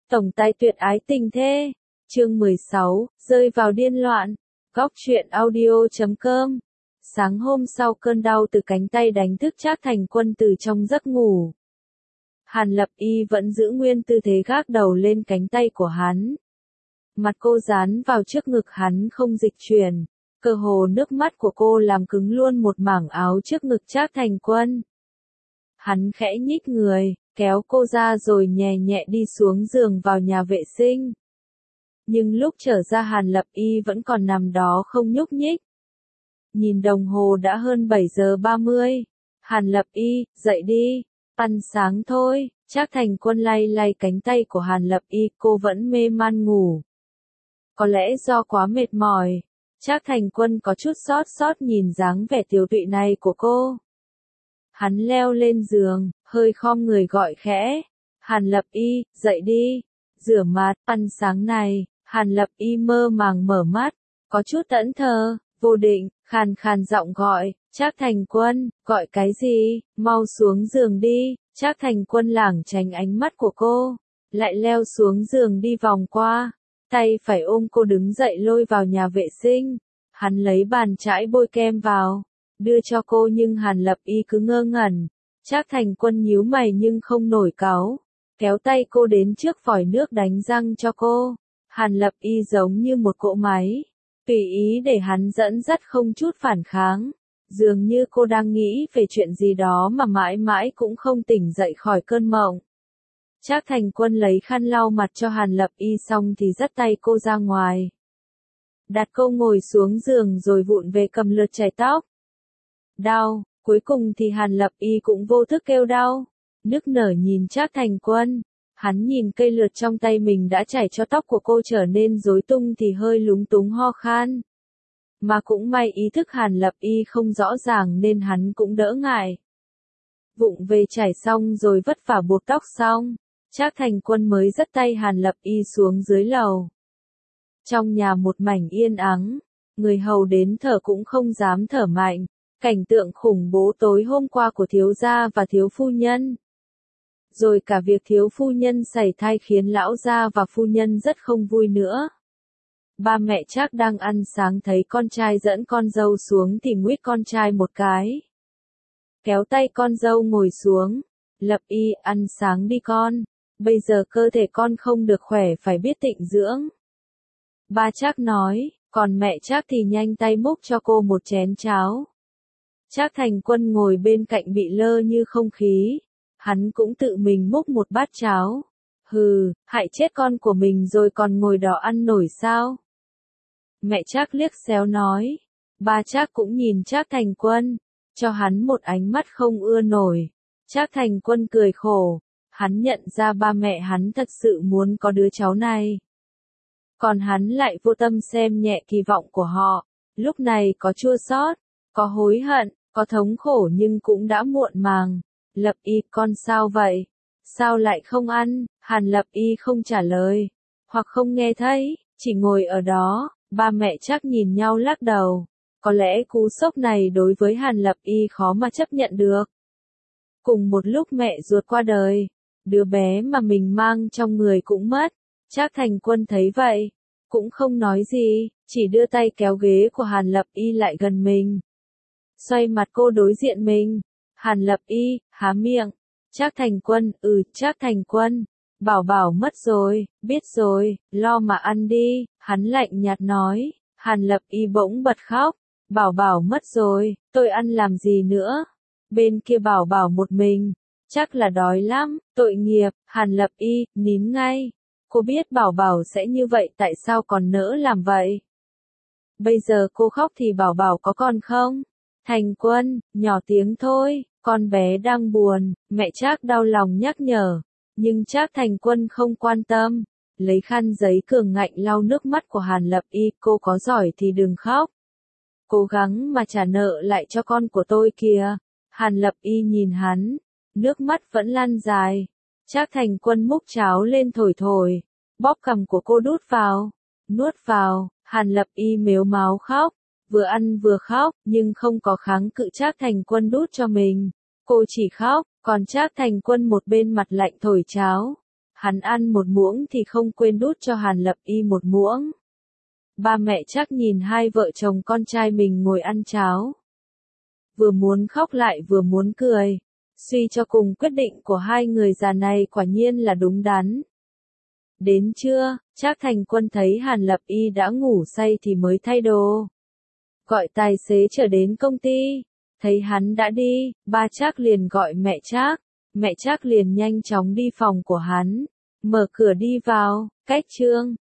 Tổng tài tuyệt ái tình thê. Chương 16, rơi vào điên loạn. Góc truyện audio.com. Sáng hôm sau cơn đau từ cánh tay đánh thức Trác Thành Quân từ trong giấc ngủ. Hàn Lập Y vẫn giữ nguyên tư thế gác đầu lên cánh tay của hắn. Mặt cô dán vào trước ngực hắn không dịch chuyển, cơ hồ nước mắt của cô làm cứng luôn một mảng áo trước ngực Trác Thành Quân. Hắn khẽ nhích người, kéo cô ra rồi nhẹ nhẹ đi xuống giường vào nhà vệ sinh. Nhưng lúc trở ra Hàn Lập Y vẫn còn nằm đó không nhúc nhích. Nhìn đồng hồ đã hơn 7 giờ 30. Hàn Lập Y, dậy đi, ăn sáng thôi. Trác Thành Quân lay lay cánh tay của Hàn Lập Y, cô vẫn mê man ngủ. Có lẽ do quá mệt mỏi, Trác Thành Quân có chút xót nhìn dáng vẻ tiều tụy này của cô. Hắn leo lên giường, hơi khom người gọi khẽ. Hàn Lập Y, dậy đi, rửa mặt, ăn sáng này. Hàn Lập Y mơ màng mở mắt, có chút thẫn thờ, vô định, khàn khàn giọng gọi, Trác Thành Quân, gọi cái gì, mau xuống giường đi. Trác Thành Quân lảng tránh ánh mắt của cô, lại leo xuống giường đi vòng qua, tay phải ôm cô đứng dậy lôi vào nhà vệ sinh. Hắn lấy bàn chải bôi kem vào, đưa cho cô nhưng Hàn Lập Y cứ ngơ ngẩn. Trác Thành Quân nhíu mày nhưng không nổi cáu, kéo tay cô đến trước vòi nước đánh răng cho cô. Hàn Lập Y giống như một cỗ máy, tùy ý để hắn dẫn dắt không chút phản kháng. Dường như cô đang nghĩ về chuyện gì đó mà mãi mãi cũng không tỉnh dậy khỏi cơn mộng. Trác Thành Quân lấy khăn lau mặt cho Hàn Lập Y xong thì dắt tay cô ra ngoài. Đặt cô ngồi xuống giường rồi vụng về cầm lượt chải tóc. Đau, cuối cùng thì Hàn Lập Y cũng vô thức kêu đau. Nức nở nhìn Trác Thành Quân. Hắn nhìn cây lượt trong tay mình đã chải cho tóc của cô trở nên rối tung thì hơi lúng túng ho khan. Mà cũng may ý thức Hàn Lập Y không rõ ràng nên hắn cũng đỡ ngại. Vụng về chải xong rồi vất vả buộc tóc xong, Trác Thành Quân mới dắt tay Hàn Lập Y xuống dưới lầu. Trong nhà một mảnh yên ắng, người hầu đến thở cũng không dám thở mạnh, cảnh tượng khủng bố tối hôm qua của thiếu gia và thiếu phu nhân. Rồi cả việc thiếu phu nhân sảy thai khiến lão gia và phu nhân rất không vui nữa. Ba mẹ Trác đang ăn sáng thấy con trai dẫn con dâu xuống thì nguýt con trai một cái. Kéo tay con dâu ngồi xuống. Lập Y, ăn sáng đi con. Bây giờ cơ thể con không được khỏe phải biết tịnh dưỡng. Ba Trác nói, còn mẹ Trác thì nhanh tay múc cho cô một chén cháo. Trác Thành Quân ngồi bên cạnh bị lơ như không khí. Hắn cũng tự mình múc một bát cháo. Hừ, hại chết con của mình rồi còn ngồi đó ăn nổi sao? Mẹ Trác liếc xéo nói. Ba Trác cũng nhìn Trác Thành Quân, cho hắn một ánh mắt không ưa nổi. Trác Thành Quân cười khổ. Hắn nhận ra ba mẹ hắn thật sự muốn có đứa cháu này. Còn hắn lại vô tâm xem nhẹ kỳ vọng của họ. Lúc này có chua xót, có hối hận, có thống khổ nhưng cũng đã muộn màng. Lập Y, con sao vậy? Sao lại không ăn? Hàn Lập Y không trả lời, hoặc không nghe thấy, chỉ ngồi ở đó. Ba mẹ Trác nhìn nhau lắc đầu. Có lẽ cú sốc này đối với Hàn Lập Y khó mà chấp nhận được. Cùng một lúc mẹ ruột qua đời, đứa bé mà mình mang trong người cũng mất. Trác Thành Quân thấy vậy, cũng không nói gì, chỉ đưa tay kéo ghế của Hàn Lập Y lại gần mình. Xoay mặt cô đối diện mình. Hàn Lập Y, há miệng. Trác Thành Quân, Trác Thành Quân. Bảo bảo mất rồi, biết rồi, lo mà ăn đi. Hắn lạnh nhạt nói. Hàn Lập Y bỗng bật khóc. Bảo bảo mất rồi, tôi ăn làm gì nữa? Bên kia bảo bảo một mình. Chắc là đói lắm, tội nghiệp. Hàn Lập Y, nín ngay. Cô biết bảo bảo sẽ như vậy tại sao còn nỡ làm vậy? Bây giờ cô khóc thì bảo bảo có còn không? Thành Quân, nhỏ tiếng thôi, con bé đang buồn. Mẹ Trác đau lòng nhắc nhở. Nhưng Trác Thành Quân không quan tâm. Lấy khăn giấy cường ngạnh lau nước mắt của Hàn Lập Y. Cô có giỏi thì đừng khóc. Cố gắng mà trả nợ lại cho con của tôi kìa. Hàn Lập Y nhìn hắn. Nước mắt vẫn lan dài. Trác Thành Quân múc cháo lên thổi thổi. Bóp cằm của cô đút vào. Nuốt vào. Hàn Lập Y mếu máo khóc. Vừa ăn vừa khóc, nhưng không có kháng cự Trác Thành Quân đút cho mình. Cô chỉ khóc, còn Trác Thành Quân một bên mặt lạnh thổi cháo. Hắn ăn một muỗng thì không quên đút cho Hàn Lập Y một muỗng. Ba mẹ Trác nhìn hai vợ chồng con trai mình ngồi ăn cháo. Vừa muốn khóc lại vừa muốn cười. Suy cho cùng quyết định của hai người già này quả nhiên là đúng đắn. Đến trưa, Trác Thành Quân thấy Hàn Lập Y đã ngủ say thì mới thay đồ. Gọi tài xế trở đến công ty. Thấy hắn đã đi, ba Trác liền gọi mẹ Trác. Mẹ Trác liền nhanh chóng đi phòng của hắn. Mở cửa đi vào, cách Trương,